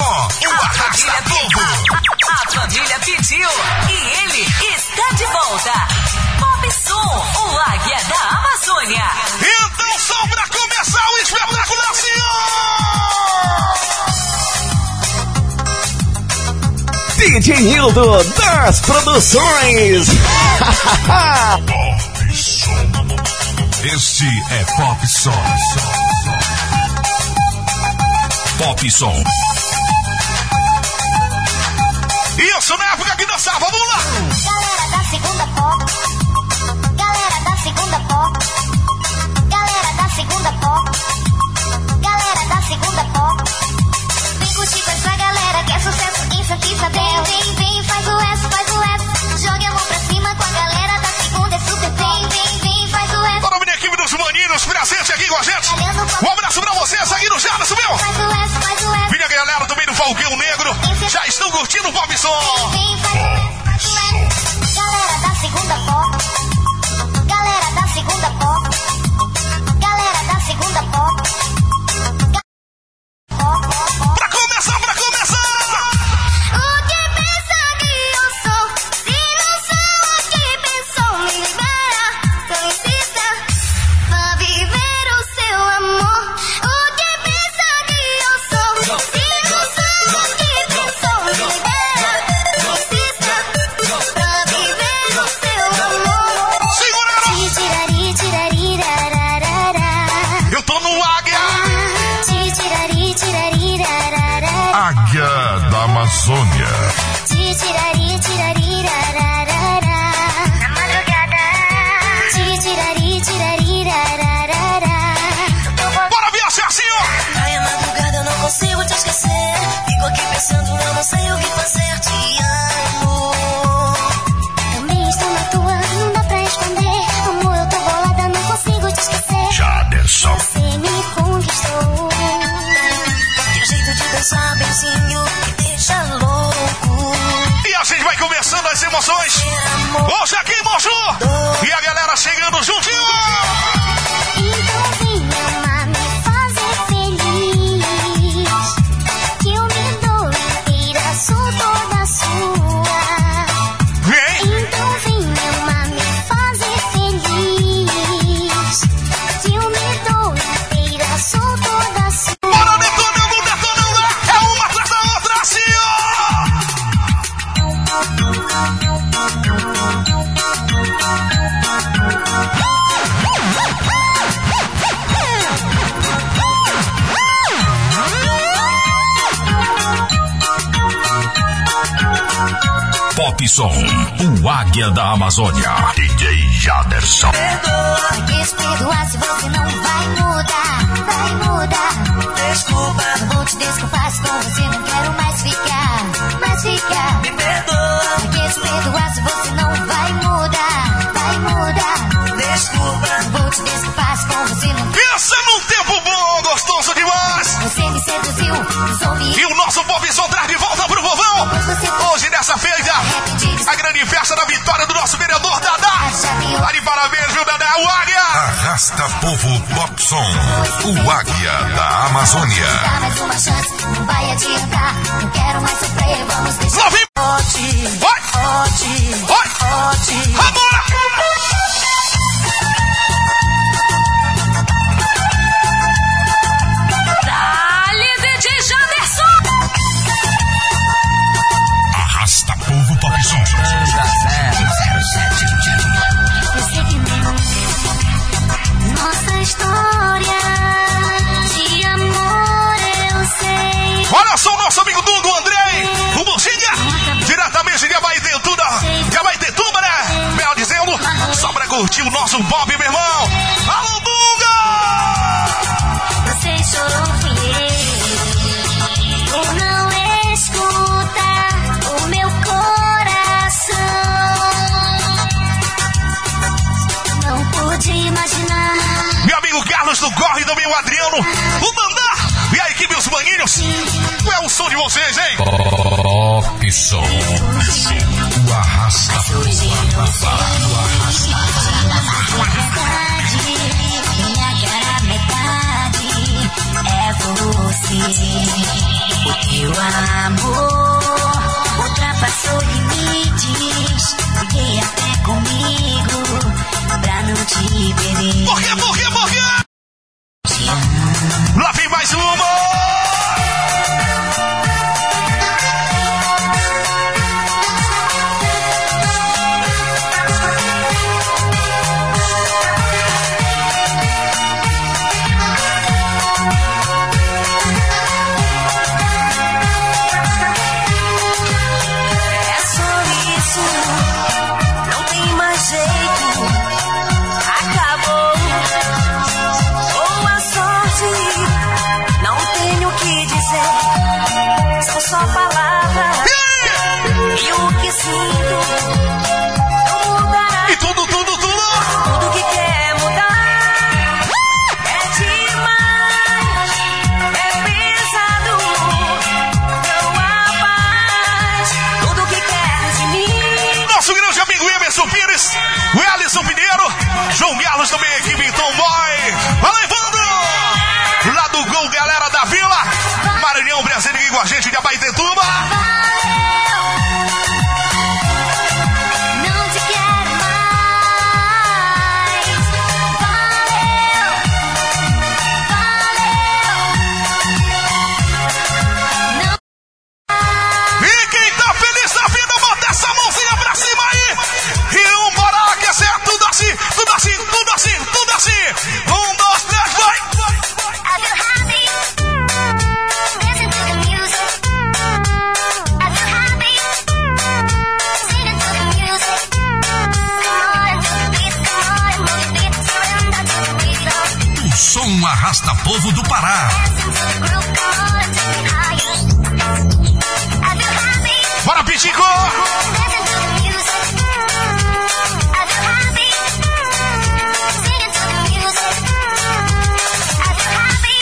o Arrasta-Povo. A família pediu e ele está de volta. Pop Som, o Águia da Amazônia. Então só pra começar o espetáculo, senhor! DJ Hildo das Produções. Pop Som. Este é Pop Som. Pop Som. Isso, na época que dançava, vamos lá! Galera da segunda pop. Galera da segunda pop. Galera da segunda pop. Galera da segunda pop. Vem curtir com essa galera que é sucesso, isso aqui sabemos. Vem, vem, faz o S. Jogue a mão pra cima com a galera da segunda, é super bem. Vem, vem, faz o S. Bora, minha equipe dos maninhos, presente aqui com a gente. Um abraço pra vocês aqui no Jaderson, meu. Faz o S. Minha galera também do Falcão Negro, já estão curtindo o Pop Som. Vem, faz o S. Galera da segunda pop. Galera da segunda pop. Galera da segunda pop. Pra começar! O que pensa que eu sou? Se não sou o que pensou, me libera. Então insista, vá viver o seu amor. O que pensa que eu sou? Se não sou o que pensou, me libera. Então insista, vá viver o seu amor. Segura! Tirari, tirari, rararara. Eu tô no Águia. Tirari, tirari, rararara. Águia da Amazônia. Tirari, tirari, rararara. Na madrugada. Tirari, tirari, rararara. Bora viajar, senhor! Ai, a madrugada eu não consigo te esquecer. Fico aqui pensando, eu não sei o que fazer. Te amo. Também estou na tua, não dá pra esconder. Amor, eu tô bolada, não consigo te esquecer. Jaderson. Você me conquistou. Teu jeito de dançar, benzinho, me deixa louco. E a gente vai começando as emoções. Hoje aqui em Moju. E a galera chegando juntinho. Então vem me amar, me fazer feliz. Que eu me dou inteira, sou toda sua. Vem. Então vem me amar, me fazer feliz. Que eu me dou inteira, sou toda sua. Bora detonando. É uma atrás da outra, senhor. Pop Som, o Águia da Amazônia. DJ Jaderson. Pra que se perdoar se você não vai mudar? Vai mudar. Desculpa, Não vou te desculpar se com você não quero mais ficar. Mais ficar. me perdoa. Pra que se perdoar se você não vai mudar? Vai mudar. Desculpa, Não vou te desculpar se com você não. Pensa num tempo bom, gostoso demais. Você me seduziu, usou me. E o nosso Pop Som traz de volta pro vovão. Hoje, nessa feita, a grande festa da vitória do nosso vereador Dadá. Tá de parabéns, viu, Dadá? O Águia. Arrasta Povo Pop Som, o Águia da Amazônia. Dá mais uma chance, não vai adiantar. Não quero mais sofrer, vamos deixar. Lá vem. Vai. Agora. Dale, DJ Jaderson. Arrasta Povo Pop Som. Nossa história de amor eu sei. Olha só o nosso amigo Dudu Andrei, o Buchinha, diretamente de Abaetetuba, né? Melhor dizendo, só pra curtir o nosso Bob, meu irmão. Alô, Dunga! Você chorou, fui eu, por não escutar o meu coração. Não pude imaginar. Meu amigo Carlos do Corre, também o Adriano, o Dandá e a equipe Os Maninhos. Qual é o som de vocês, hein? Pop Som. O Arrasta Minha cara metade é você. O teu amor ultrapassou limites. Briguei até comigo pra não te perder. Por quê? Lá vem mais uma! Só palavras e o que sinto não mudará. E tudo. Tudo que quer mudar é demais, é pesado, não há paz. Tudo que quer de mim. Nosso grande amigo Emerson Pires, o Alisson Pinheiro, João Carlos também, equipe Tomboy. Fala, Evandro! Lá do Gol, galera da Vila. Maranhão, Brasil, aqui com a gente de Abaetetuba. Não te quero mais. Valeu. Não. E quem tá feliz na vida, bota essa mãozinha pra cima aí. E vambora, que é certo, tudo assim. 1, 2, 3, vai. I feel happy. Listen to the music. I feel happy. Singing to the music. Come on, to the beat, come on, move your feet, surrender to the rhythm. O som arrasta povo do Pará. Dancing to the groove, come on, take me higher. I feel happy. Bora, Pitico. Listen to the music. I feel happy. Singing to the music. I feel happy.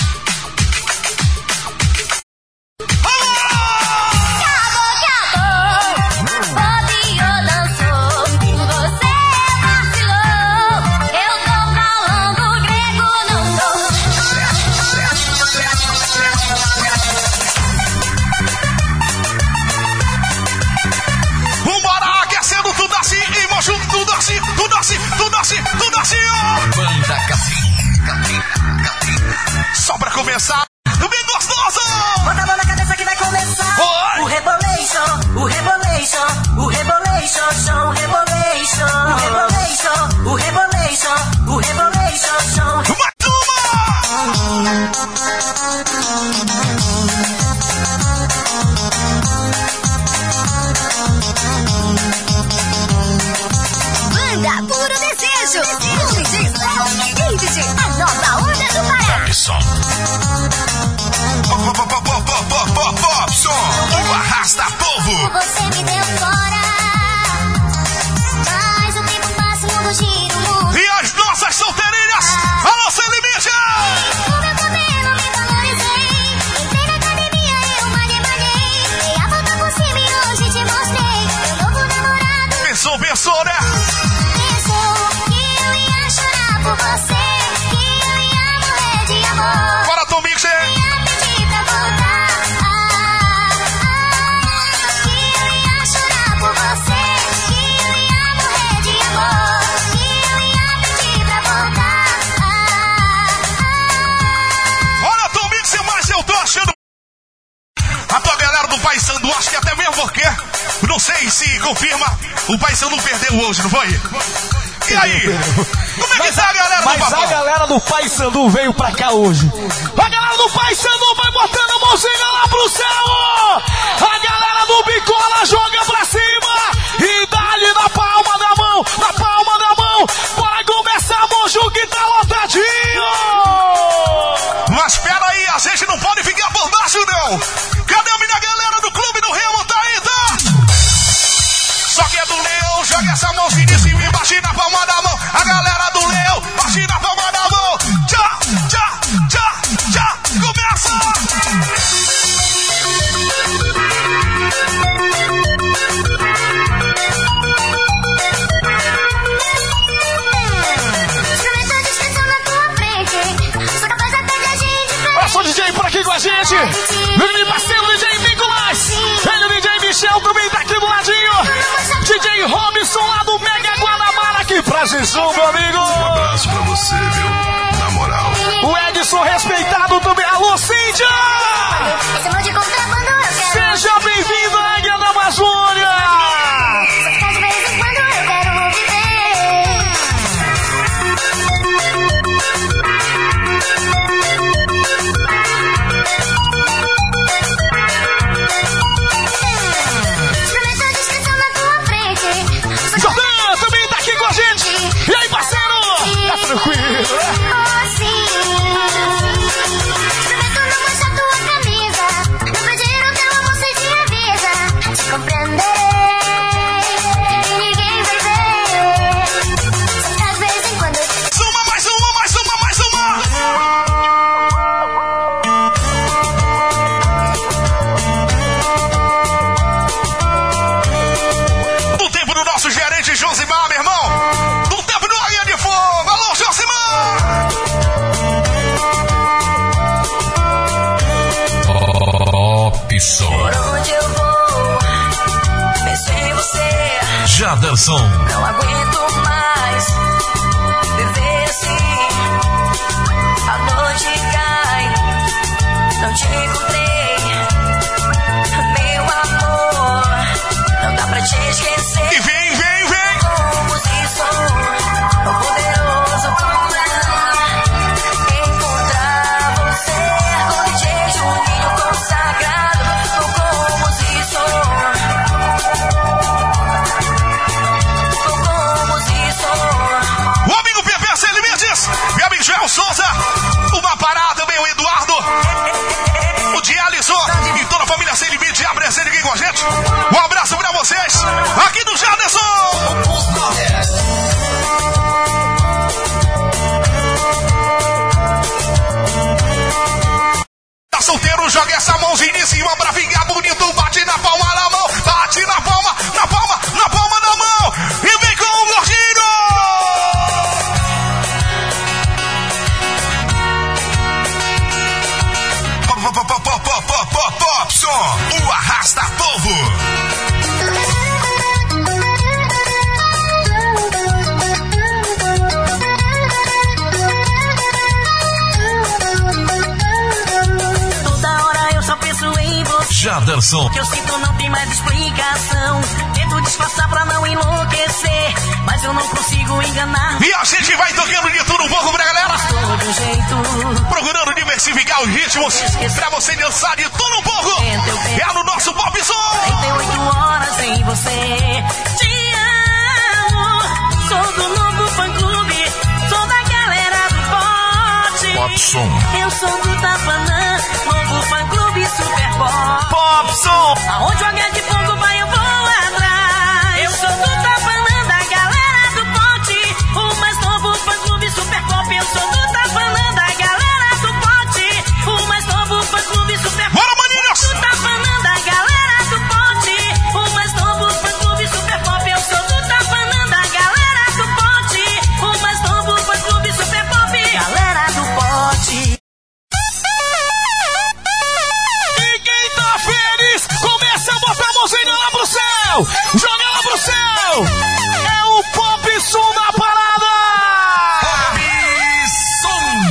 Acabou. Bobiô lançou. Você vacilou. Eu tô falando grego, não sou. Vambora, aquecendo tudo assim. E mostrando tudo assim. Ó. Banda Capim. Só pra começar, bem gostoso. Bota a mão na cabeça que vai começar. Oi. O rebolation, o rebolation, o rebolation, chão, rebolation, o rebolation, o rebolation, o rebolation, chão. Mais uma. Banda Puro Desejo. Com DJ David, a nova onda do Pará. Som. Pop som. O arrasta povo. Você me deu fora. Mas o tempo passa, o mundo gira, o mundo. E as nossas solteirinhas. Alô, sem limite. O meu cabelo me valorizei. Entrei na academia, eu malhei. Dei a volta por cima e hoje te mostrei. Meu novo namorado. Pensou, né? Pensou que eu ia chorar por você. Que eu ia morrer de amor. Bora, Tom Mixer. Ia pedir pra voltar. Que eu ia chorar por você. Que eu ia morrer de amor. Que eu ia pedir pra voltar. Olha, Tom Mixer, mas eu tô achando. A tua galera do Paysandu, acho que até mesmo porque, não sei se confirma, o Paysandu perdeu hoje, não foi? E aí? Como é que tá a galera do Mas Papão? a galera do Paysandu veio pra cá hoje. A galera do Paysandu vai botando a mãozinha lá pro céu. A galera do Bicola joga pra cima. E dá-lhe na palma da mão. Bora começar, Monju, que tá lotadinho. Mas pera aí, a gente não pode ficar por baixo, não. Cadê a minha galera do Clube do Remo? Tá aí, tá? Só que é do Leão, joga essa mãozinha em cima e bate na palma da mão. A galera do Leão, bate na palma da mão. Já, começa! Olha só, DJ por aqui com a gente. Vem me passar Som, meu amigo. Um abraço pra você, viu? Na moral. O Edson respeitado também. Alô, Cíntia! Esse amor de contrabando eu quero. Seja bem-vindo, Águia da Amazônia! Só ficar de vez em quando eu quero viver. Experimenta a descrição na tua frente. Jordão também tá aqui com a gente. E aí, parceiro? Tá tranquilo, né? Josimar, meu irmão, do tempo do Águia de Fogo. Alô, Josimar! Top Som. Por onde eu vou, penso em você. Jaderson. Não aguento mais viver assim. A noite cai, não te encontrei. Meu amor, não dá pra te esquecer. E vem! O poderoso pra encontrar você com DJ Juninho consagrado, como se O amigo Pepe Sem Limites, meu amigo Joel Souza, o Mapará também, o Eduardo, o Dialisson e toda a família Sem Limites já presente aqui com a gente. Um abraço pra vocês, aqui do Jaderson. Tá solteiro, joga essa mãozinha em cima pra ficar bonito. Bate na palma da mão, bate na palma da mão. E vem com o gordinho. Pop Som, o arrasta povo. Jaderson. O que eu sinto não tem mais explicação. Tento disfarçar pra não enlouquecer, mas eu não consigo enganar. E a gente vai tocando de tudo um pouco pra galera. Todo jeito, procurando diversificar os ritmos pra você dançar de tudo um pouco. É no nosso Pop Som. 48 horas sem você. Te amo. Sou do novo fã-clube. Sou da galera do pote. Pop Som. Eu sou do Tapanã. Novo fã-clube Super Pop. Pop Som. Aonde o Águia de Fogo vai, eu vou atrás. Eu sou do Tapanã, da galera do pote. O mais novo fã-clube Super Pop. Eu sou do Tapanã, da galera do pote. O mais novo fã-clube Super Pop. Bora, maninhos! Do Tapanã, da galera do pote. O mais novo fã-clube Super Pop. Eu sou do Tapanã, da galera do pote. O mais novo fã-clube Super Pop. Galera do pote. E quem tá feliz, começa a botar a mãozinha lá pro céu. Joga lá pro céu. É o Pop Som da parada. Pop Som.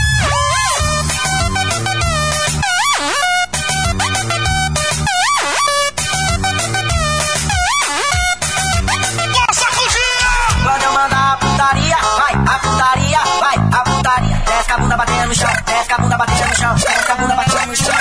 Bora sacudir! Quando eu mandar a putaria, vai, a putaria, vai, a putaria. Desce a bunda batendo no chão, desce a bunda batendo no chão, desce a bunda batendo no chão.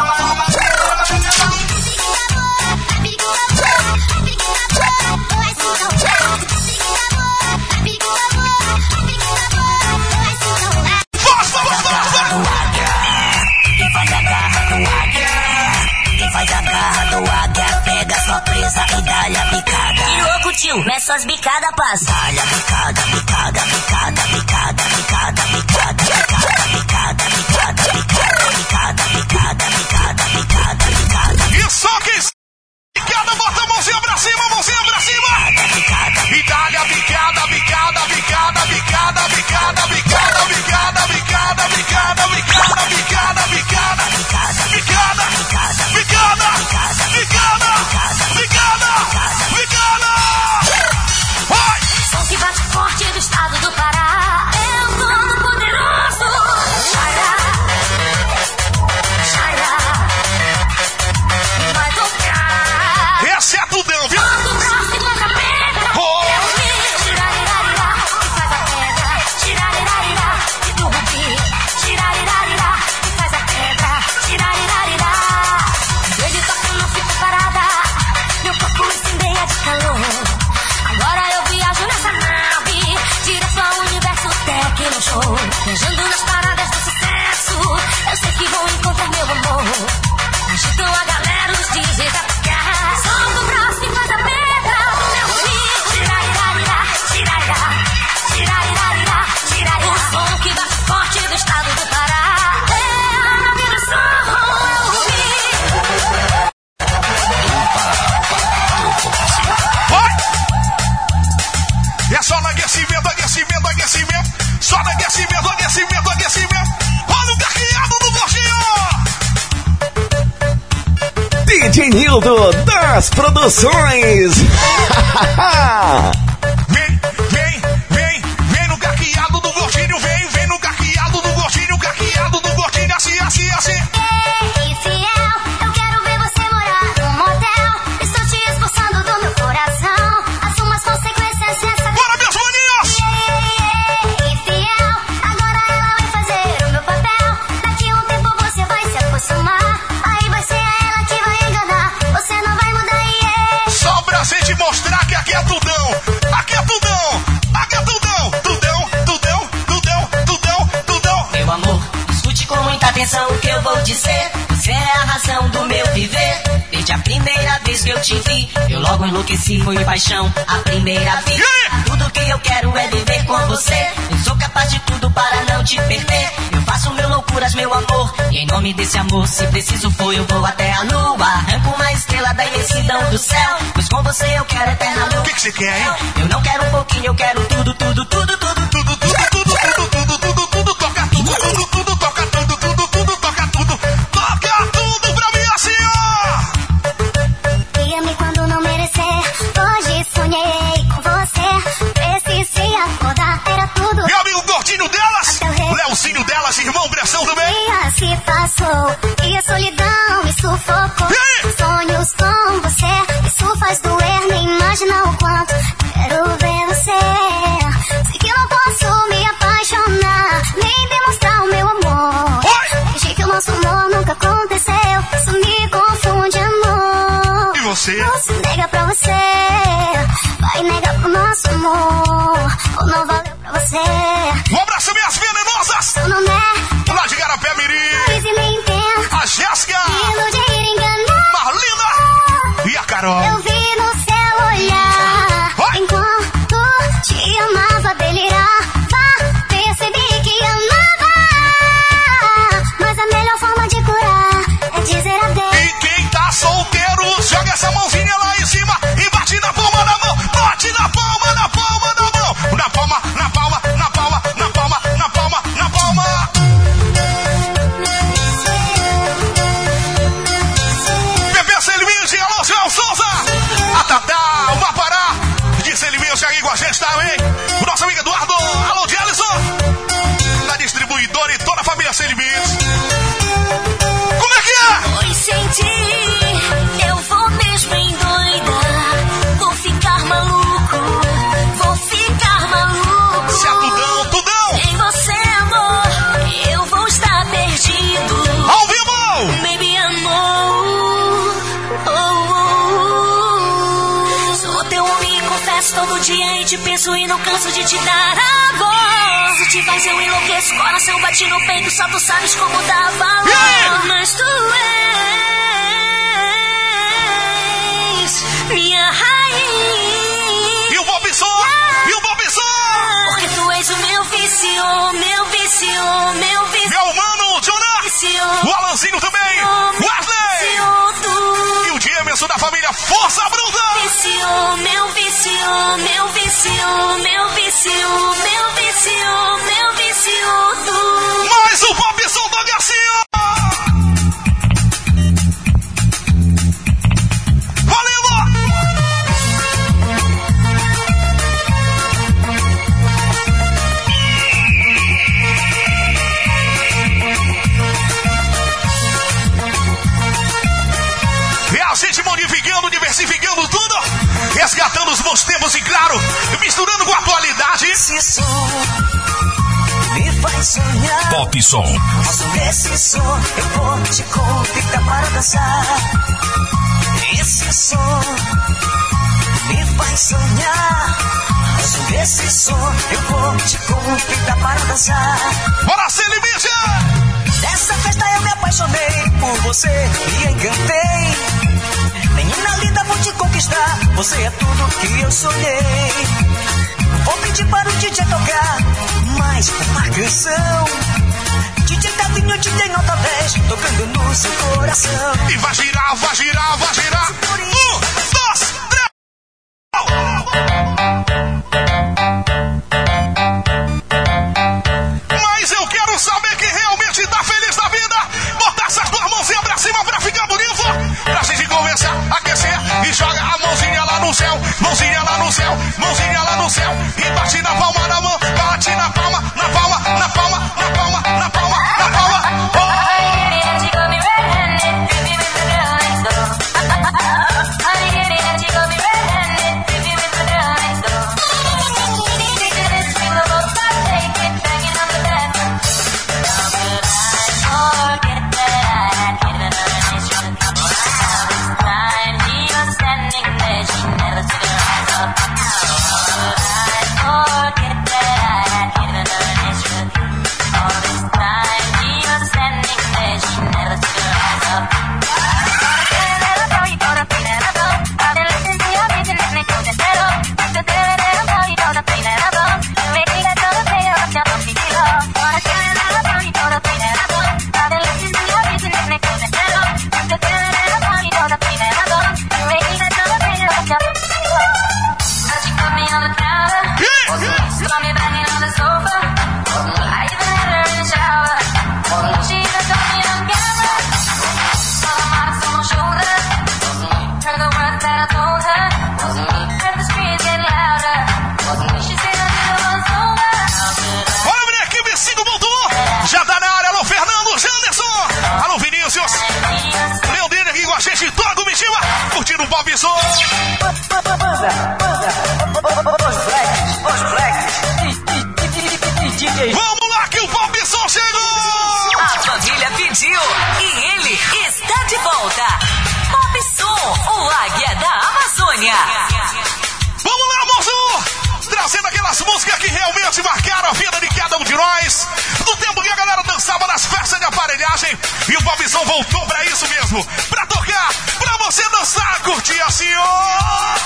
Faz a garra do águia, pega sua presa e dá-lhe a bicada. Que louco, tio, meça as bicadas, passa. Dá-lhe a bicada, bicada, bicada, bicada, bicada, bicada, bicada, bicada, bicada, bicada, bicada, bicada, bicada, bicada. E só que bicada, bota a mãozinha pra cima, mãozinha pra cima. E dá-lhe a bicada, bicada, bicada, bicada, bicada, bicada, bicada, bicada, bicada, bicada, bicada, bicada, bicada, bicada, bicada, bicada. Vai! Som que bate forte DJ Nildo das Produções. Vem no caqueado do gordinho, vem no caqueado do gordinho, caqueado do gordinho, assim. Ei, fiel, eu quero ver você morar num motel. Estou te expulsando do meu coração. Assuma as consequências dessa. Bora, meus maninhos! Ei, fiel, agora ela vai fazer o meu papel. Daqui a um tempo você vai se acostumar. Aí vai ser ela que vai enganar. Você não vai mudar, Só pra gente mostrar que aqui é tudão. Aqui é tudão. Aqui é tudão. Tudão. Meu amor, escute com muita atenção o que eu vou dizer. Você é a razão do meu viver. Desde a primeira vez que eu te vi, eu logo enlouqueci, foi paixão à primeira vista. Tudo que eu quero é viver com você. Eu sou capaz de tudo para não te perder. Eu faço mil loucuras, meu amor, e em nome desse amor, se preciso for, eu vou até a lua. Arranco uma estrela da imensidão do céu, pois com você eu quero eterna lua. O que você quer, hein? Eu não quero um pouquinho, eu quero tudo. Toca tudo pra mim assim, ó. Guia-me quando não merecer. Hoje sonhei com você. Precisei acordar, era tudo. Meu amigo gordinho delas, Leozinho delas, irmão pressão também. Dia se passou e a solidão me sufocou. Sonhos com você, isso faz doer. Nem imagina o quanto quero ver você. Sei que não posso me apaixonar, nem demonstrar o meu amor. Fingi que o nosso amor nunca aconteceu. Isso me confunde, amor. E você? Não se nega pra você. Vai negar pro nosso amor. Ou não valeu pra você. Um abraço, minhas venenosas. Eu não é. Lá de Garapé Mirim. E me entendo. A Jéssica. Iludir, enganar. Marlina. E a Carol. Eu vi no seu olhar. Enquanto te amava, delirava. Percebi que amava. Mas a melhor forma de curar é dizer adeus. E quem tá solteiro, joga essa mãozinha lá em cima e bate na palma da mão. Bate na palma da mão. Na palma. Pepe Selminho, alô, João Souza. A Tatá, o Mapará. De Selminho, aqui com a gente também. O nosso amigo Eduardo, alô, de Alisson. Da distribuidora e toda a família Selminho. Como é que é? Pois senti, eu vou mesmo endoidar. Vou ficar maluco. Se é tudão. Em você, amor, eu vou estar perdido. Ao vivo! Baby, amor. Sou teu homem e confesso todo dia e te penso e não canso de te dar amor. Se te faz eu enlouqueço, coração bate no peito, só tu sabes como dá valor. Mas tu és minha raiz. E o Bob Som! Porque tu és o meu vício. Meu mano, Jonas! O Alanzinho também! Wesley! E o Jamerson da família Força Bruta! Meu vício, tu. Mais o Bob Som do Garcia! Valeu! E a gente modificando, diversificando tudo, resgatando os bons tempos e, claro, misturando com a atualidade. Esse som me faz sonhar. Pop Som. Esse som eu vou te convidar para dançar. Esse som me faz sonhar. Esse som eu vou te convidar para dançar. Bora, Celimícia! Nessa festa eu me apaixonei por você e encantei. Menina linda, vou te conquistar. Você é tudo que eu sonhei. Vou pedir para o DJ tocar mais uma canção. DJ Tavinho, DJ Nota 10, tocando no seu coração. E vai girar, vai girar, vai girar. 1, 2, 3. Mas eu quero saber quem realmente tá feliz da vida. Botar essas duas mãozinhas pra cima pra ficar bonito. Pra gente conversar. Bate na palma da mão, bate na palma, na palma, na palma, na palma, na palma, na palma. Curtindo o Bob Som. Vamos lá que o Bob Som chegou! A família pediu e ele está de volta. Bob Som, o águia da Amazônia. Vamos lá, moço! Trazendo aquelas músicas que realmente marcaram a vida de cada um de nós. Do tempo que a galera dançava nas festas de aparelhagem. E o Bob Som voltou pra isso mesmo. Pra tocar, pra você dançar, curtir assim, ó.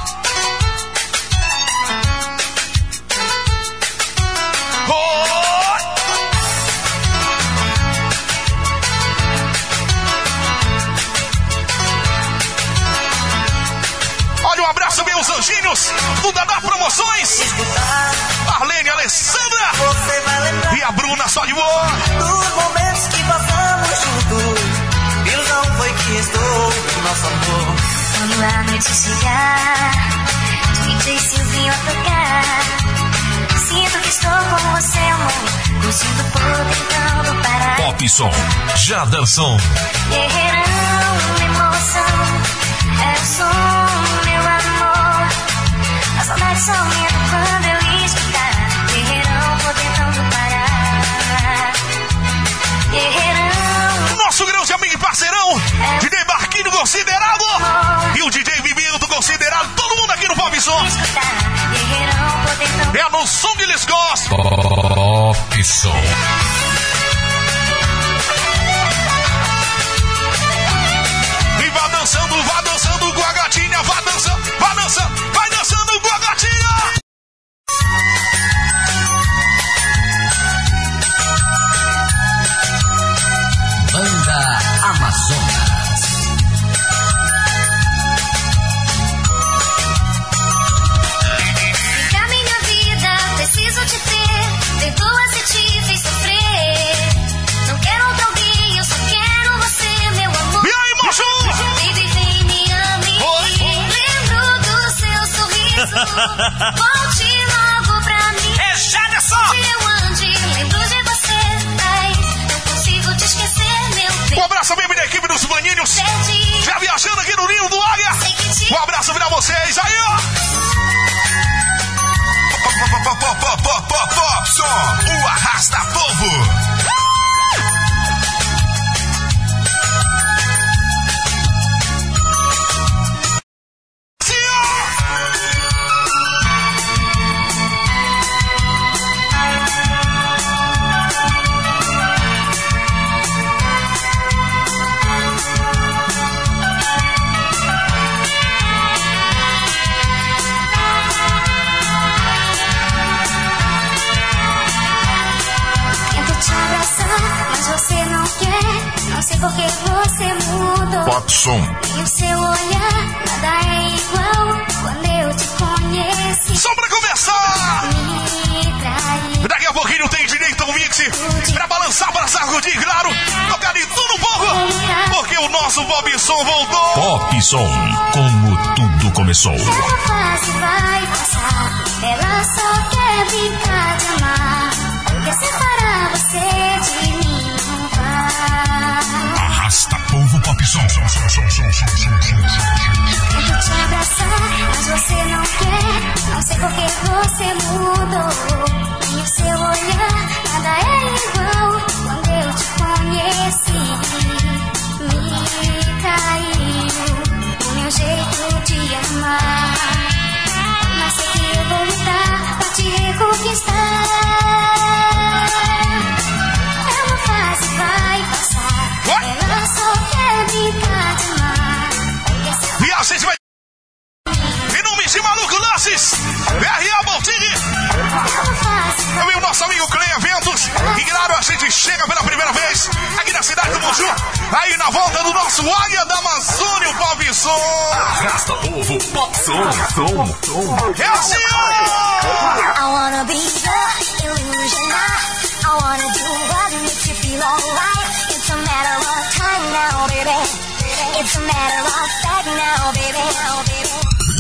Olha, um abraço, meus anjinhos do Dadá Promoções. Arlene, Alessandra e a Bruna, só de boa. Dos momentos que passamos juntos, ilusão foi que restou do nosso amor. Quando a noite chegar, DJ Silvinho a tocar, sinto que estou com você, amor, curtindo por tentando parar. Pop Som, Jaderson. Guerreirão, emoção, é o som, meu amor. A saudade só aumenta quando eu escutar. Guerreirão, por tentando parar. Guerreirão, nosso grande amigo e parceirão, DJ Barquinho considerado, e o DJ Vivito considerado, todo mundo aqui no Pop Som. É no som que eles gostam. Pop Som. E vá dançando com a gatinha, vá dançando, vai dançando com a gatinha. Banda Amazonas. pra minha vida, preciso te ter. Perdoa se te fiz sofrer. Não quero outro alguém, eu só quero você, meu amor. E aí, moço? Baby, vem, me ame. Lembro do seu sorriso. Volte logo pra mim. É Jaderson. Onde eu ande, lembro de você. Ai, não consigo te esquecer, meu bem. Um abraço mesmo da equipe dos maninhos. Já viajando aqui no Ninho do Águia. Um abraço pra vocês aí, ó. Pop Som, o arrasta-povo. Não sei porque você mudou. Pop Som. E o seu olhar nada é igual quando eu te conheci. Só pra começar! Me traí. Daqui a pouquinho tem direito um mix pra balançar, pra sacudir, claro, tocar de tudo um pouco, porque o nosso Pop Som voltou. Pop Som, como tudo começou. Essa fase vai passar, ela só quer brincar de amar. Porque separar você de mim não vai. Arrasta povo pop som. Tento te abraçar, mas você não quer. Não sei porque você mudou. E o seu olhar, nada é igual. Quando eu te conheci, me traiu o meu jeito de amar. Mas sei que eu vou lutar pra te reconquistar. É uma fase, vai passar. Ela só quer brincar de amar. Viagens vai. Em nome de Maluco Lances, R.A. Baltini. Também o nosso amigo Clay Eventos. E claro, a gente chega pela primeira vez aqui na cidade do Moju. Aí na volta do nosso Águia da Amazônia, o Pop Som. Arrasta povo pop som. É assim, ó! I wanna be the illusioner. I wanna do what makes you feel alright. It's a matter of time now, baby. It's a matter of fact now, baby.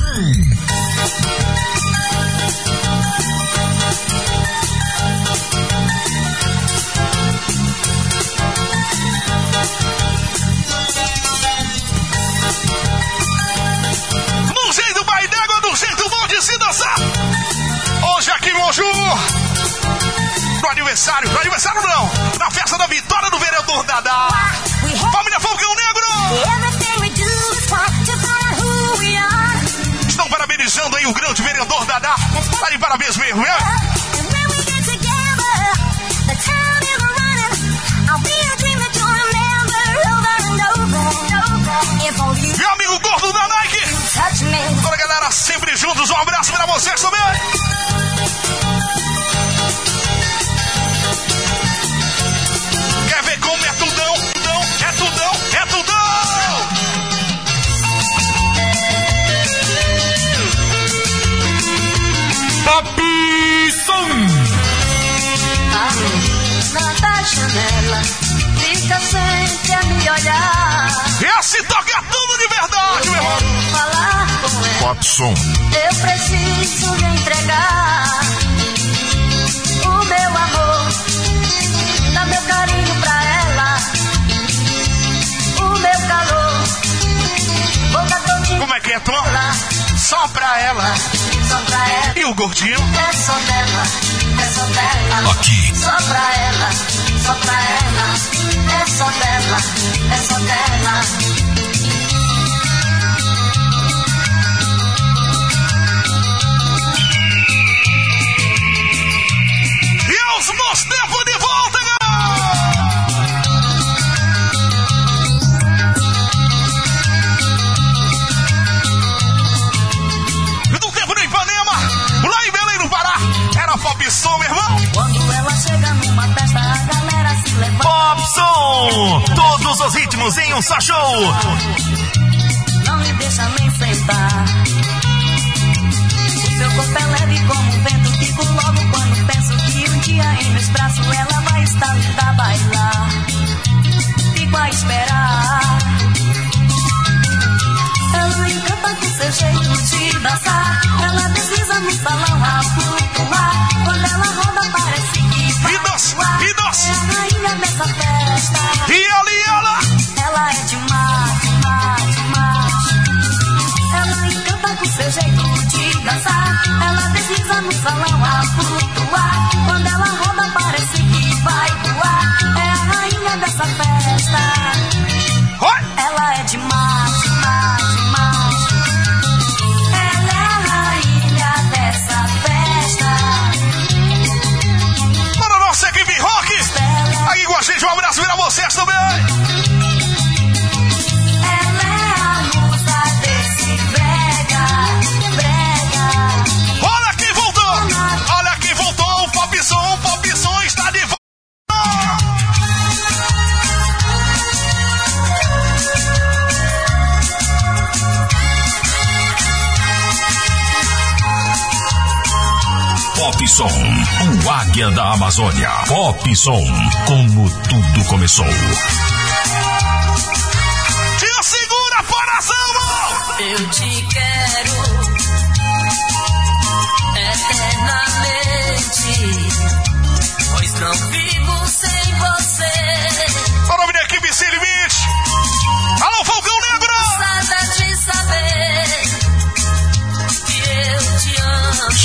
No jeito pai d'égua, do jeito bom de se dançar. Hoje aqui em Moju, no aniversário não, na festa da vitória do vereador Dadá. Família Falcão Negro. Estão parabenizando aí o grande vereador Dadá. Tá de parabéns mesmo, né? Meu amigo gordo da Nike. Toda a galera sempre juntos. Um abraço pra vocês também. Quer ver como é tudão? É tudão. Pop som. A menina da janela fica sempre a me olhar. Esse toque é tudo de verdade, meu irmão. Falar com ela, Pop som. eu preciso lhe entregar o meu amor, dar meu carinho pra ela, o meu calor, boca todinha. Como é que é, Tom? Só pra ela. Só pra ela. E o gordinho? É só dela, é só dela. Aqui. Só pra ela, só pra ela. É só dela, é só dela. E os meus tempos de volta, galera! Do tempo no Ipanema, lá em Belém do Pará, era Pop Som, meu irmão. Quando ela chega numa festa, a galera se levanta. Pop Som! Todos os ritmos em um só show! Não me deixa nem sentar. O seu corpo é leve como um vento. Fico logo quando penso que um dia em meus braços ela vai estar linda a bailar. Fico a esperar. Ela encanta com seu jeito de dançar. Ela desliza no salão a flutuar. Quando ela roda parece que vai voar. É a rainha dessa festa. E ali ela! Ela é demais, demais, demais. Ela encanta com seu jeito de dançar. Ela desliza no salão a flutuar. Quando ela roda parece que vai voar. É a rainha dessa festa. Oi! Ela é demais, demais, demais. Ela é a rainha dessa festa. Para a nossa equipe rock! Aí com a gente, um abraço pra vocês também! Ela é a musa desse brega, brega. Olha quem voltou! Olha quem voltou! O Pop Som está de volta! Pop Som, o Águia da Amazônia. Pop Som, como tudo começou. Te segura, coração! Eu te quero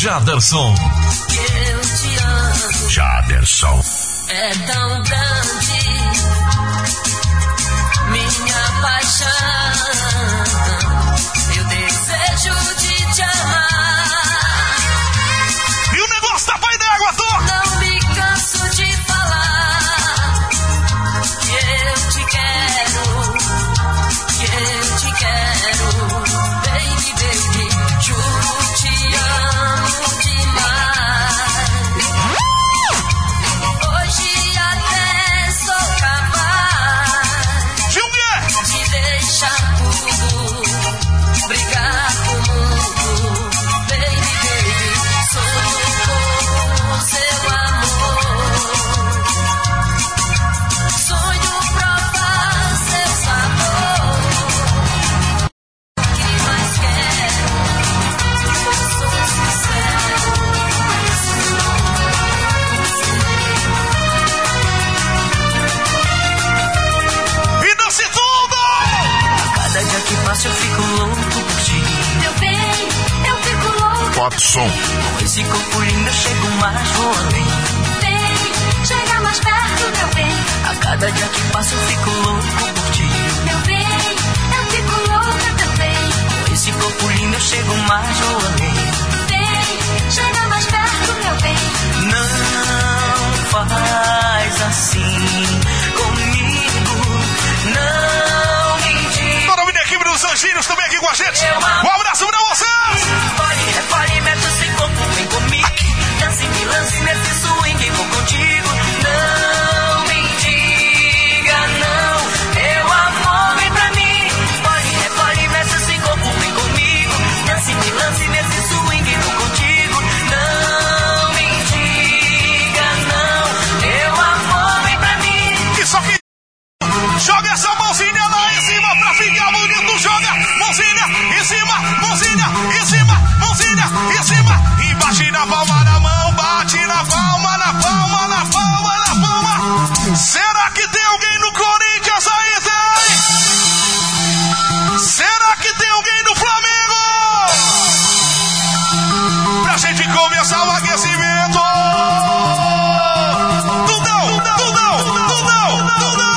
Jaderson. Eu te amo. Jaderson. É tão grande minha paixão. Eu desejo de te amar. E o negócio tá pai d'água, tô! Não me canso de falar que eu te quero, que eu te quero. Baby, baby, juro te amo demais. Hoje até sou capaz de deixar tudo, brigar com o mundo. Baby, baby, sonho com seu amor. Sonho provar seu sabor. O que mais quero? Eu sou sincero. E dance tudo! Cada dia que passa eu fico louco por ti. Meu bem, eu fico louca. Pop som. Com esse corpo lindo eu chego mais, vou além. Vem, chega mais perto, meu bem. A cada dia que passa eu fico louco por ti. Meu bem, eu fico louca também. Com esse corpo lindo eu chego mais, vou além. Vem, chega mais perto, meu bem. Não faz assim comigo. Não me diga. Toda a minha equipe dos Anjinhos também aqui com a gente. Um abraço pra vocês! Repare, mete esse corpo, vem comigo. Dance, me lance nesse swing, vou contigo. Não me diga não, meu amor, vem pra mim. Repare, mete esse corpo, vem comigo. Dance, me lance nesse swing, vou contigo. Não me diga não, meu amor, vem pra mim. E só que joga essa mãozinha lá em cima pra ficar bonito. Joga mãozinha em cima, mãozinha em cima, mãozinha em cima. E bate na palma da mão, bate na palma, na palma, na palma, na palma. Será que tem alguém no Corinthians aí? Tem? Será que tem alguém no Flamengo? Pra gente começar o aquecimento. Tudão, tudão, tudão, tudão.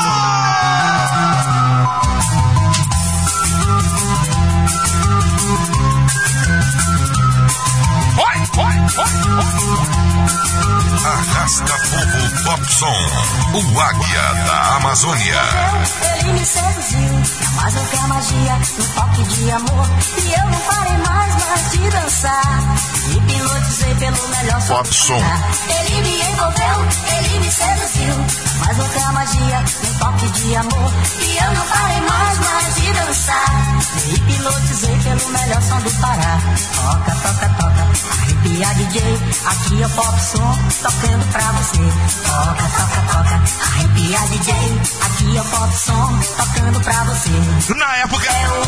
Arrasta Povo Pop Som. O Águia da Amazônia. Ele me seduziu, mas não quer magia, um toque de amor. E eu não parei mais de dançar. Me hipnotizei pelo melhor Pop Som. Ele me envolveu, ele me seduziu, mas não quer magia, um toque de amor. E eu não parei mais de dançar. Me hipnotizei pelo melhor som do Pará. Toca, toca, toca, arrepia DJ. Aqui é o Pop Som, tocando pra você. Toca, toca, toca, arrepia DJ. Aqui é o Pop Som, tocando pra você. Na época. É o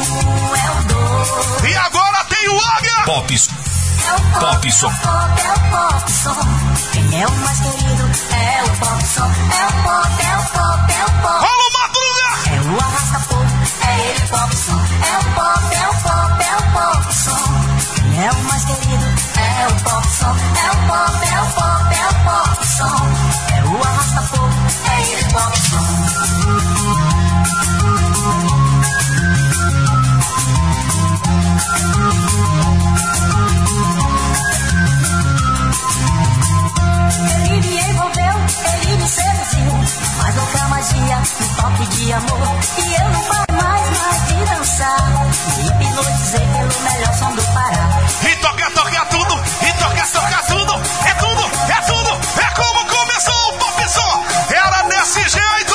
dois. E agora tem o Águia. Pop É o Pop Som. É o Pop Som. Quem é o mais querido é o Pop Som. É o Pop, é o Pop, é o Pop. Alô, Madruga. É o arrasta-fogo, é ele Pop Som. É o Pop, é o Pop, é o Pop Som. Quem é o mais querido é o Pop Som. É o Pop, é o Pop, é o Pop Som. É o arrasta-fogo, é ele Pop Som. Ele me envolveu, ele me seduziu, mas não quer magia, um toque de amor. E eu não paro mais de dançar. Me hipnotizei pelo melhor som do Pará. E toca, toca tudo. E toca, toca tudo. É tudo, é tudo. É como começou o Pop Som. Era desse jeito.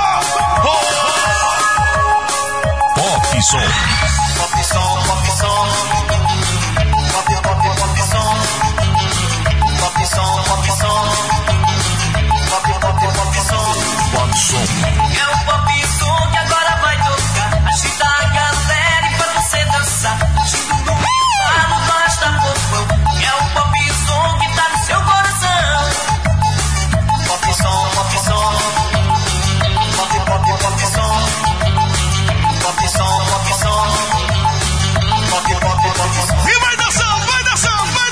Pop Som. Pop som, pop som. Pop, pop, pop som. Pop som, pop som. Pop, pop, pop som. Pop Som. É o pop som que agora vai tocar. Agita a galera e pra você dançar. Junto no embalo, basta povão. É o pop som que tá no seu coração. Pop som, pop som. Pop, pop, pop som. Pop som, pop som. Pop, pop, pop som. E vai dançando, vai dançando, vai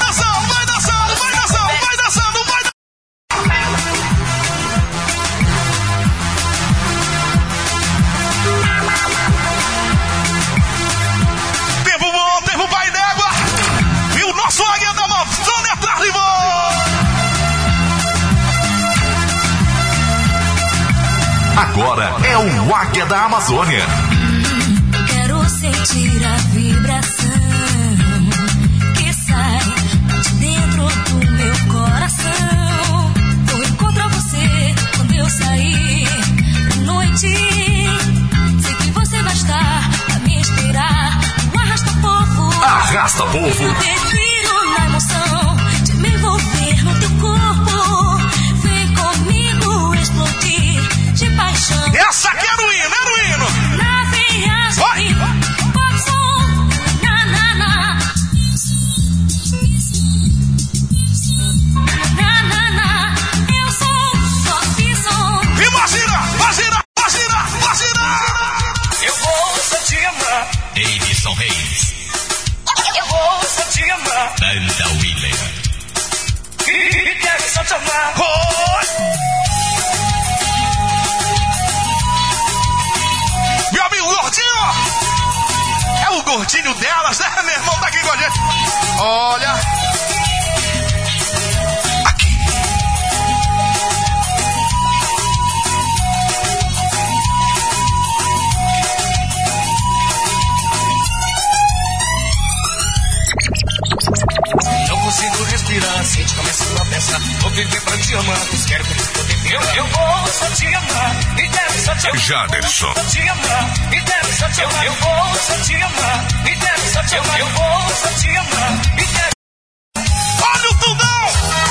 Agora é o Águia da Amazônia. Quero sentir a vibração que sai de dentro do meu coração. Vou encontrar você quando eu sair da noite. Sei que você vai estar a me esperar. Um arrasta-povo. Arrasta-povo. Eu prefiro na emoção de me envolver no teu corpo. Vem comigo explodir de paixão. Essa aqui é o hino, é o hino. Na viagem, Vai. pop som, na na na. Na na na, eu sou pop som. Imagina, imagina, imagina, imagina. Eu vou só te amar. Davidson Reis. Eu vou só te amar. Banda Willer. E quero só te amar. Meu amigo gordinho. É o gordinho delas, né? Meu irmão tá aqui com a gente. Olha. Aqui. Não consigo respirar, sinto começando a pensar. Vou viver pra te amar, quero que você poder. Eu vou só te amar, e quero só te amar. Jaderson. Só te amar, e quero só te amar. Eu vou só te amar, e quero só te amar. Eu vou só te amar, e quero. Olha o Tundão.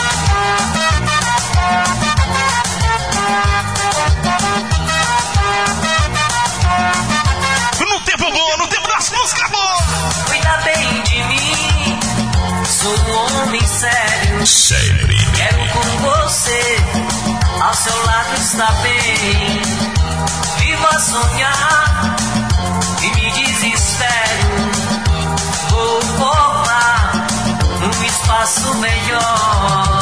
No tempo bom, no tempo das músicas boas. Cuida bem de mim, sou um homem sério. Sempre. Quero com você, ao seu lado estar bem. Vivo a sonhar e me desespero. Vou formar um espaço melhor.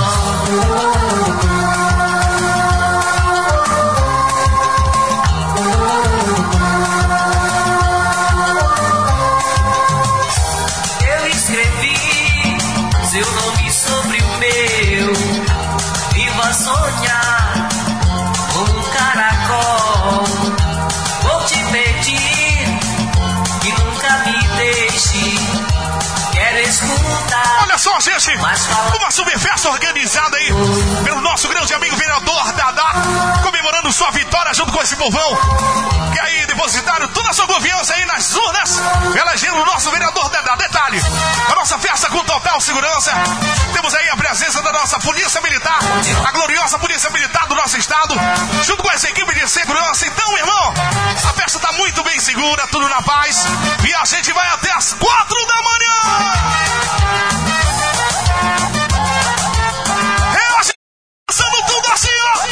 Eu escrevi seu nome sobre o meu. Vivo a sonhar como um caracol. Vou te pedir que nunca me deixe. Quero escutar. Olha só, gente, uma subfesta organizada aí pelo nosso grande amigo vereador Dadá, comemorando sua vitória junto com esse povão, que aí depositaram toda a sua confiança aí nas urnas, elegendo o nosso vereador Dadá. Detalhe, a nossa festa com total segurança, temos aí a presença da nossa Polícia Militar, a gloriosa Polícia Militar do nosso estado, junto com essa equipe de segurança. Então, irmão, a festa tá muito bem segura, tudo na paz, e a gente vai até as 4 da manhã. Eu a gente passando tudo assim, ó.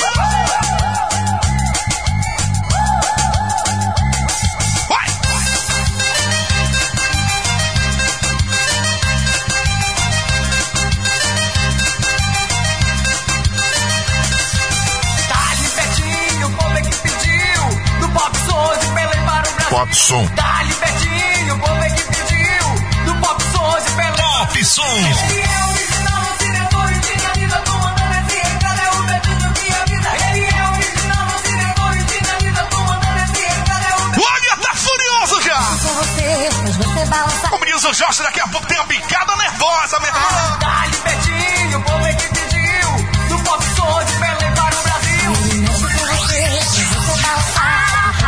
Vai. Dá-lhe Betinho, o povo é que pediu. Do Pop Som de Belém para o Brasil. Pop Som. Dá-lhe Betinho, o povo é que pediu. Do Pop Som de Belém. Pop Som. Ele é o original, o diretor e dinamita, comandando esse recado, é o Betinho que é vida. Ele é o original, o diretor e dinamita, comandando esse recado, é o Betinho. Olha, tá furioso já. Com você, faz você balançar. Como diz o Jorge, daqui a pouco tem uma picada nervosa, meu irmão. Dá-lhe Betinho, o povo é que pediu. Do Pop Som de Belém para o Brasil. Ele mexe com você, faz você balançar.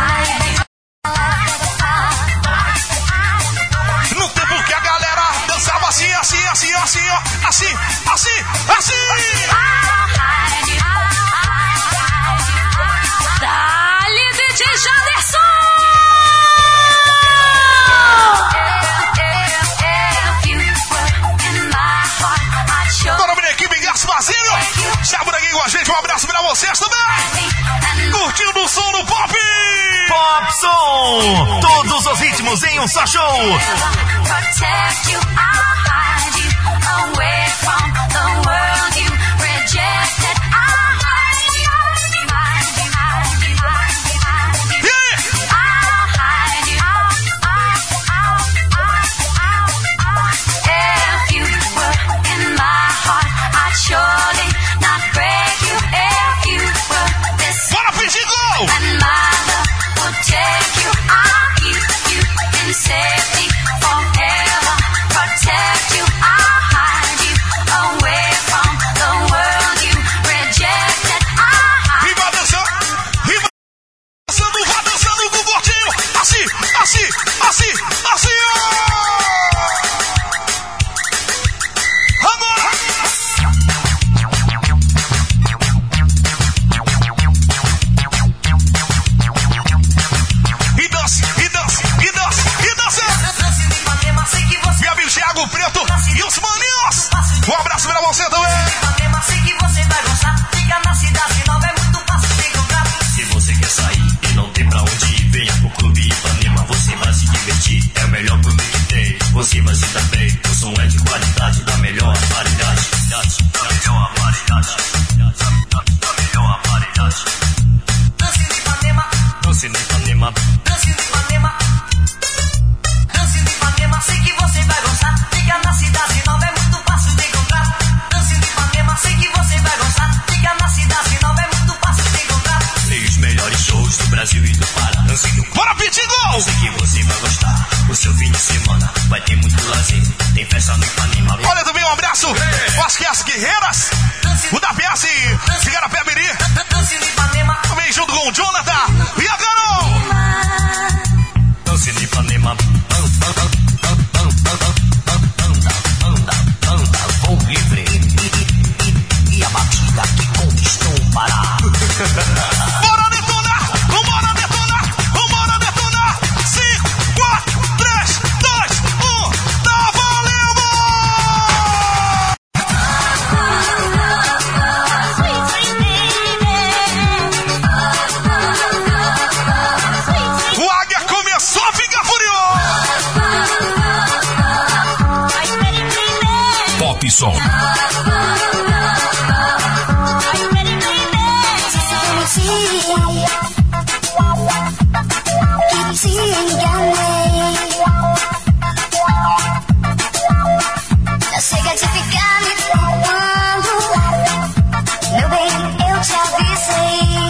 No tempo que a galera dançava assim, assim, assim, assim, ó. Assim, assim, assim. Dá-lhe DJ Jaderson! Toda a minha equipe, Garço Basílio. Já por aqui com a gente, um abraço pra vocês também. Curtindo o som do Pop. Pop Som. Todos os ritmos em um só show. Protect you, I'll hide you away from the world you rejected. I'll hide you, hide you, hide you, hide you, hide you. Yeah. I'll hide you. If you were in my heart, I'd surely not break you. If you were this Bora pedir gol. and my me forever, protect you, I'll hide you away from the world you rejected. E vai dançando com o gordinho. Assim, assim, assim, assim, ó. Agora. E dança, e dança, e dança, e dança. Meu amigo Thiago Preto e os maninhos. Um abraço pra você também. Se você quer sair e não tem pra onde ir, venha pro Clube Ipanema, você vai se divertir. É o melhor clube que tem, você vai se dar bem. O som é de qualidade, da melhor variedade. Da melhor variedade. Da melhor variedade. Dance no Ipanema. Dance no Ipanema. Dance no Ipanema. Dance no Ipanema, sei que você vai gostar. Fica na cidade nova, é muito fácil de encontrar. Dance no Ipanema, sei que você vai gostar. Fica na cidade nova, é muito fácil de encontrar. Tem os melhores shows do Brasil e do Pará. Dance no Bora, Pitingo! Sei que você vai gostar. O seu fim de semana vai ter muito lazer. Tem festa no Ipanema. Olha também um abraço aos que as guerreiras, o da PS de Garapé-Mirim, também junto com o Jonathan e a Carol. Dance no Ipanema. Anda, vou livre. E a batida que conquistou o Pará. Bora detonar, vambora detonar, vambora detonar. 5, 4, 3, 2, 1, tá valendo! O Águia começou a ficar furioso. Pop Som. Que te enganei. Já chega de ficar me culpando. Meu bem, eu te avisei.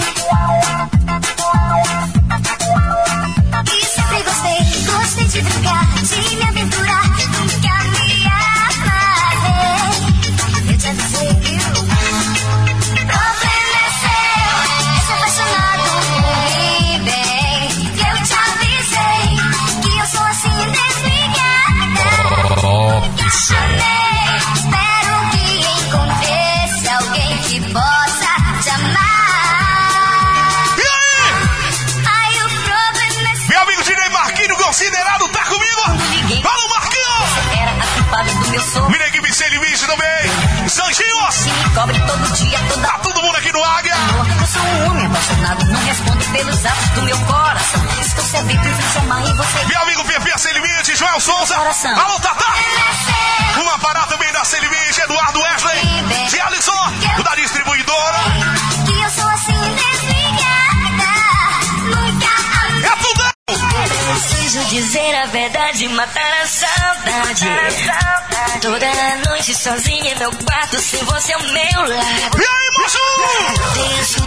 E sempre gostei de brincar, de me aventurar. Nunca me amarrei. Eu te avisei, viu? Problema é seu, se apaixonado por mim, bem. Eu te avisei que eu sou assim desligada. Pop Som. Espero que encontre-se alguém que possa te amar. E aí? Ai, o problema é seu. Meu amigo Dinei Marquinho considerado tá comigo. Fala, Marquinho! Era a culpada do meu sofrimento. Minha equipe sem limite também. Santinhos! Se me cobre todo dia, toda Tá todo mundo aqui no Águia. Eu sou um homem apaixonado, não respondo pelos atos do meu coração. Estou sedento e vim chamar em você. Meu amigo PP Sem Limite, Joel Souza. Coração. Alô, Tatá. Uma parada também da Sem Limite, Eduardo Wesley. De Alisson, o da distribuidora. Que eu sou assim desligada. Nunca amei. É tudo. Preciso dizer a verdade, matar a saudade. Toda noite sozinha em meu quarto, sem você ao meu lado. E aí, moço?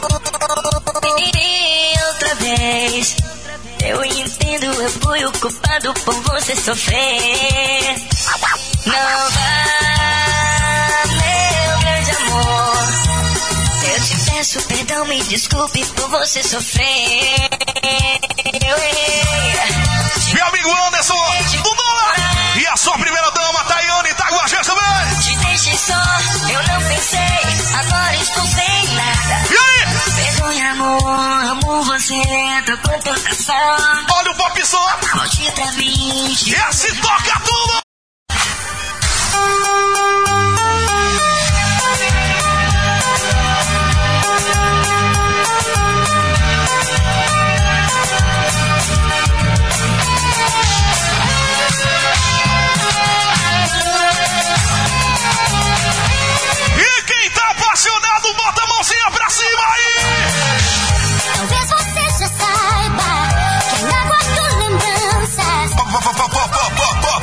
E outra vez, eu entendo, eu fui o culpado por você sofrer. Não vá, meu grande amor. Eu te peço perdão, me desculpe por você sofrer. Eu errei. Meu amigo Anderson, do Dólar. E a sua primeira dama, Tayane, tá com a gente também. Te deixei só, eu não pensei, agora estou sem nada. E aí? Perdoe, amor, amo você, tô com tentação. Olha o Pop Som. Volte pra mim. Esse toca tudo. E quem tá apaixonado, bota a mãozinha pra cima aí. Talvez você já saiba que ainda guardo lembranças.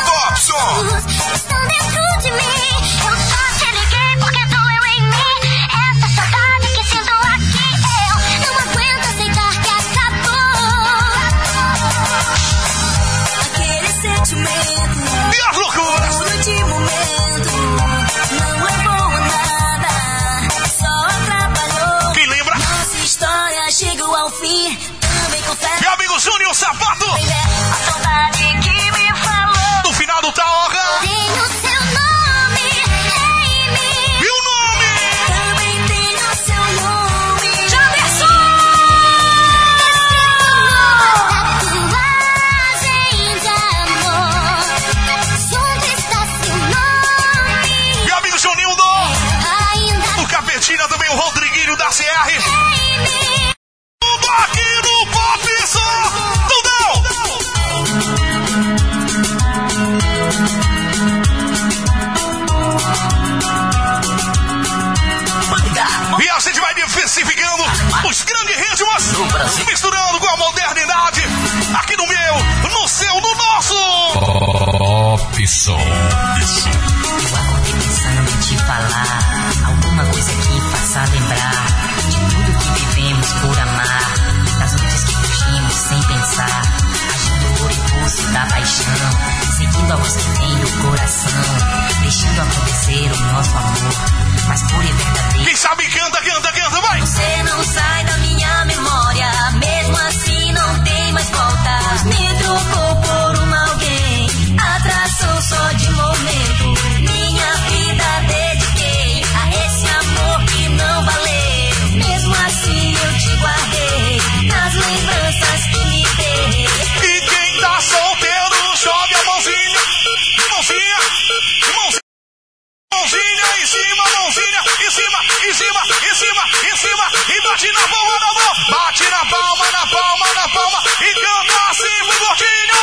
Som. Eu acordei pensando em te falar alguma coisa que faça lembrar de tudo que vivemos por amar, das noites que fugimos sem pensar, agindo por impulso da paixão, seguindo a voz que tem no coração, deixando acontecer o nosso amor, mas puro e verdadeiro. Quem sabe canta, vai! Você não sai da minha memória, mesmo assim não tem mais volta. Me trocou por alguém, atração só de momento. Minha vida dediquei a esse amor que não valeu. Mesmo assim eu te guardei nas lembranças que me dei. E quem tá solteiro, joga a mãozinha, mãozinha, mãozinha. Mãozinha em cima, mãozinha em cima, em cima, em cima, em cima. E bate na palma da mão, bate na palma, na palma, na palma. E canta assim pro gordinho.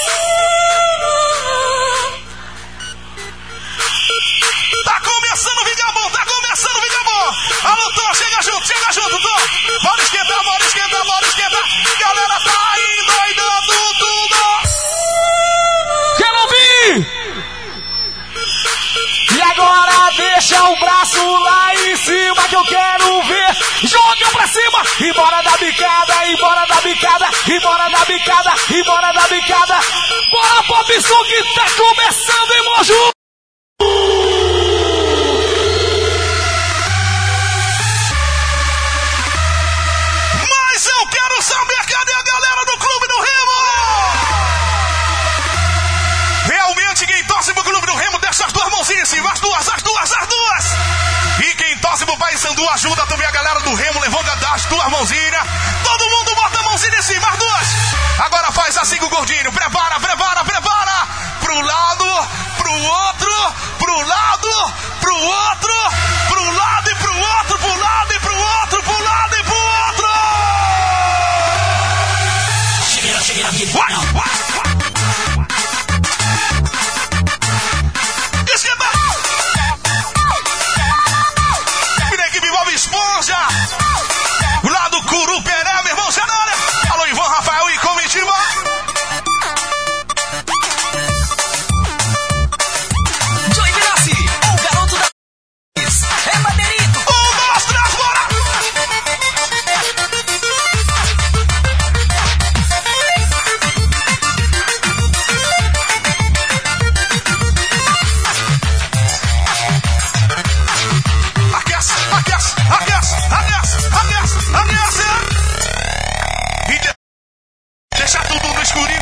Tá começando o Vigabom, tá começando o Vigabom. Alô, Tom, chega junto, Tom. Bora esquentar, bora esquentar, bora esquentar. Galera tá endoidando tudo. Quero ouvir! E agora deixa o braço lá em cima que eu quero ver. Joga pra cima e bora da bicada, e bora da bicada, e bora da bicada, e bora da bicada. Bora, Pop Som, que tá começando em Moju. Mas eu quero saber cadê a galera do Clube do Remo? Realmente quem torce pro Clube do Remo deixa as duas mãozinhas em cima, as duas. E quem torce pro Paysandu ajuda também a galera do Remo, levanta das duas mãozinhas. Todo mundo bota a mãozinha em cima, as duas. Agora faz assim com o gordinho, prepara. Pro lado, pro outro, pro lado, pro outro, pro lado e pro outro, pro lado e pro outro, pro lado e pro outro. Vai. Esponja, lá do Curuperé, meu irmão Janara. Alô, Ivan, Rafael e comitiva. Joey Vinassi, o garoto da... É Madeirito. 1, 2, 3, bora. Aquece. E deixa tudo no escurinho.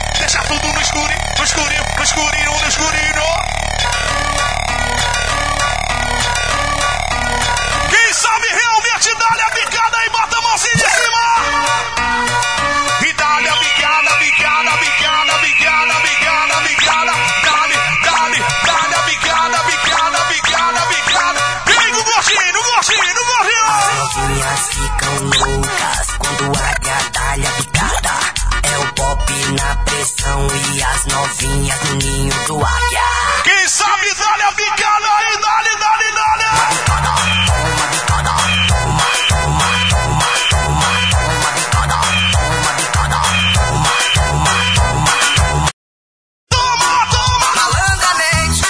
Quem sabe realmente dá-lhe a bicada e bota a mãozinha em cima. E dá-lhe a bicada. Dá-lhe a bicada. Vem no gordinho. As novinhas ficam loucas quando a águia dá-lhe a picada. É o Pop na pressão e as novinhas no ninho do águia. Quem sabe dá-lhe a bicada e dá-lhe. Toma. Malandramente.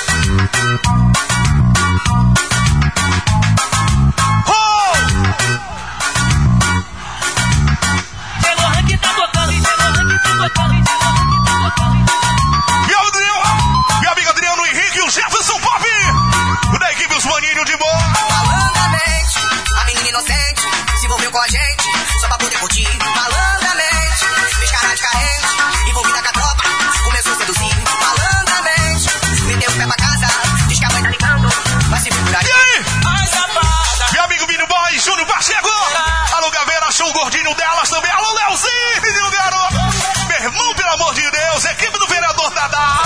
Meu amigo Adriano Henrique e o Jefferson Pop, da equipe Os Maninhos de Boa. Malandramente, a menina inocente se envolveu com a gente só pra poder curtir. Malandramente, fez cara de carente, envolvida com a tropa, começou a seduzir. Malandramente, vendeu o pé pra casa, diz que a mãe tá ligando, vai se vir por aí. E aí? Meu amigo Vini Boy, Júnior Pacheco. Alô, Gaveira, achou o gordinho delas também. Alô, Leozinho, menino garoto. Meu irmão, pelo amor de Deus, equipe do vereador Dadá.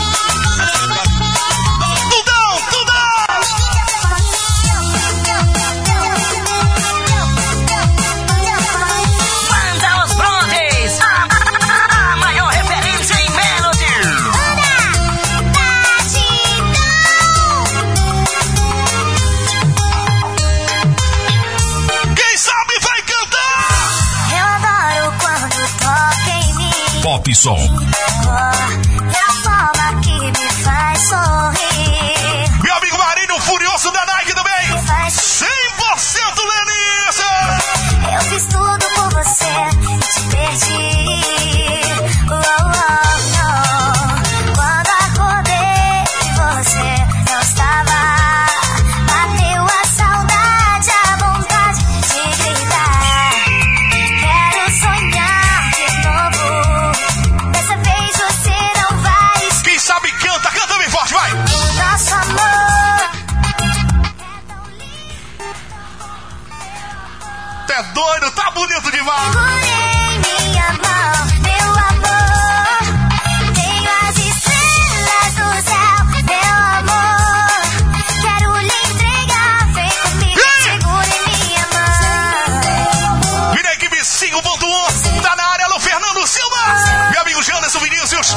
Tudão. Manda os Brondes, a maior referência em Melody. Quem sabe vai cantar. Eu adoro quando toca em mim. Pop Som. É a forma que me faz doido, tá bonito demais. Segurei minha mão, meu amor. Tenho as estrelas do céu, meu amor. Quero lhe entregar, vem comigo, segure minha mão. Vira a equipe 5.1, tá na área, alô Fernando Silva. Meu amigo Janderson Vinícius.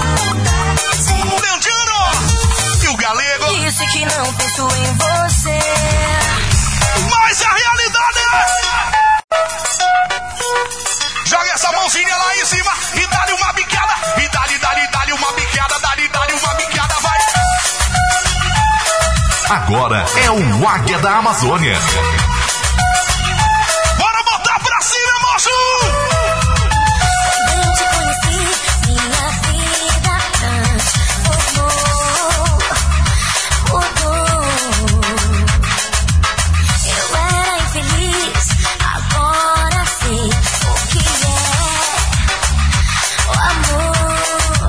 Leandro e o Galego. Disse que não penso em você. Mas a realidade é... Joga essa mãozinha lá em cima e dá-lhe uma bicada. E dá-lhe uma bicada, dá-lhe uma bicada, vai. Agora é o Águia da Amazônia. Bora botar pra cima, moço! Quando te conheci, minha vida mudou. Eu era infeliz, agora sei o que é o amor.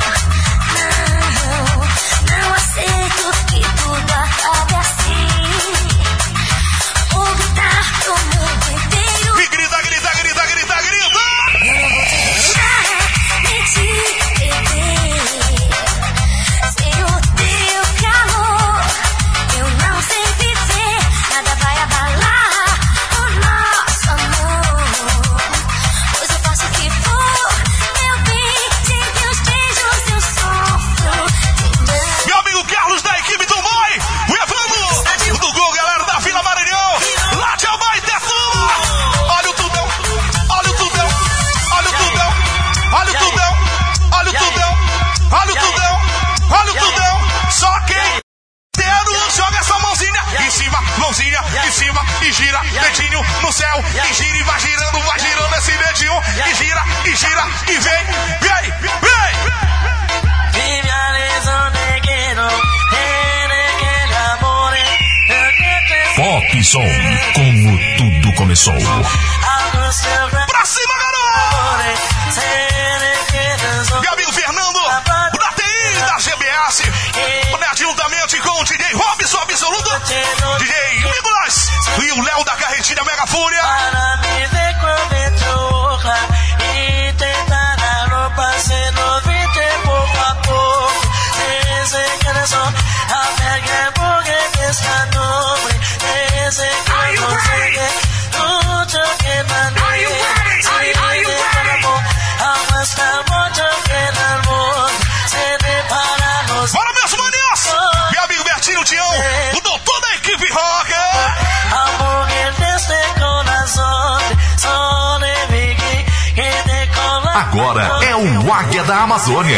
Não aceito que tudo acabe assim. Vou gritar pro mundo inteiro. E grita, grita, grita, grita, grita! Eu não vou te deixar nem te perder. Sem o teu calor, eu não sei viver. Nada vai abalar o nosso amor. Pois eu faço o que for, meu bem. Sem teus beijos eu sofro. Meu amigo Carlos da equipe do Boy, o Evandro, do Gol, galera da Vila Maranhão, lá de Albaitetu. Olha o tudão, olha o tudão, olha o tudão, olha o tudão, olha o tudão, olha o tudão, olha o tudão. Só quem inteiro joga essa mãozinha em cima, mãozinha em cima e gira, dedinho no céu e gira e vai girando esse dedinho e gira e vem, vem, vem. Pop Som, como tudo começou. Pra cima, garoto! Meu amigo Fernando, o da TI, da GBS, o Neto juntamente com o DJ Robson Absoluto, DJ Nicolas e o Léo da Carretilha Mega Fúria. Bora, meus maninhos! Meu amigo Bertinho Tião, o doutor da equipe rock. Agora é o Águia da Amazônia.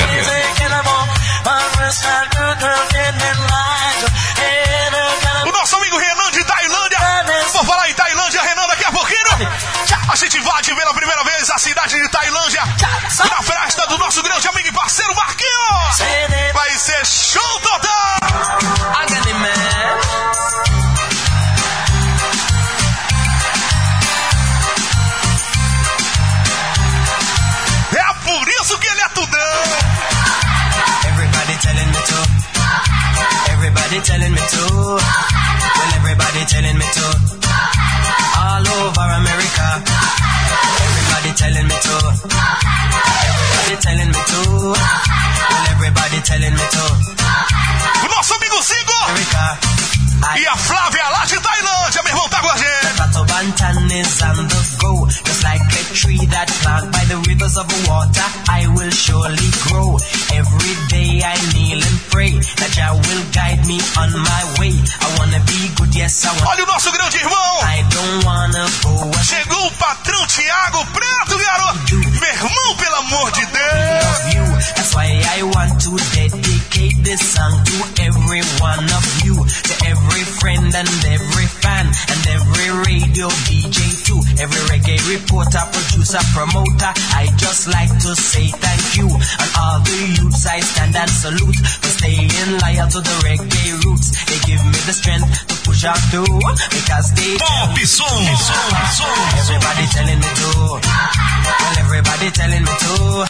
O nosso amigo Renan de Tailândia. Vou falar em Tailândia, Renan, daqui a pouquinho. A gente invade pela primeira vez a cidade de Tailândia na festa do nosso grande amigo e parceiro Marquinhos. Vai ser show total. É por isso que ele é tudão. Everybody telling me to. Everybody telling me to. Well, everybody telling me to. All over America. Everybody telling me to. Everybody telling me to. Well, everybody telling me to. O nosso amigo Zigo America. e a Flávia lá de Tailândia, meu irmão, tá com a gente. Bantan is on the go. Just like a tree that planted by the rivers of water, I will surely grow. Every day I kneel and pray that Jah will guide me on my way. I wanna be good, yes I wanna. Olha o nosso grande irmão. I don't wanna go. Chegou o patrão Thiago Preto, garoto. Meu irmão, pelo amor de Deus. That's why I want to dedicate this song to every one of you, to every friend and every fan and every radio DJ too, every reggae reporter, producer, promoter. I just like to say thank you, and all the youths I stand and salute for staying loyal to the reggae roots. They give me the strength to push on through because they Pop Som. Everybody telling me to. Well, everybody telling me to.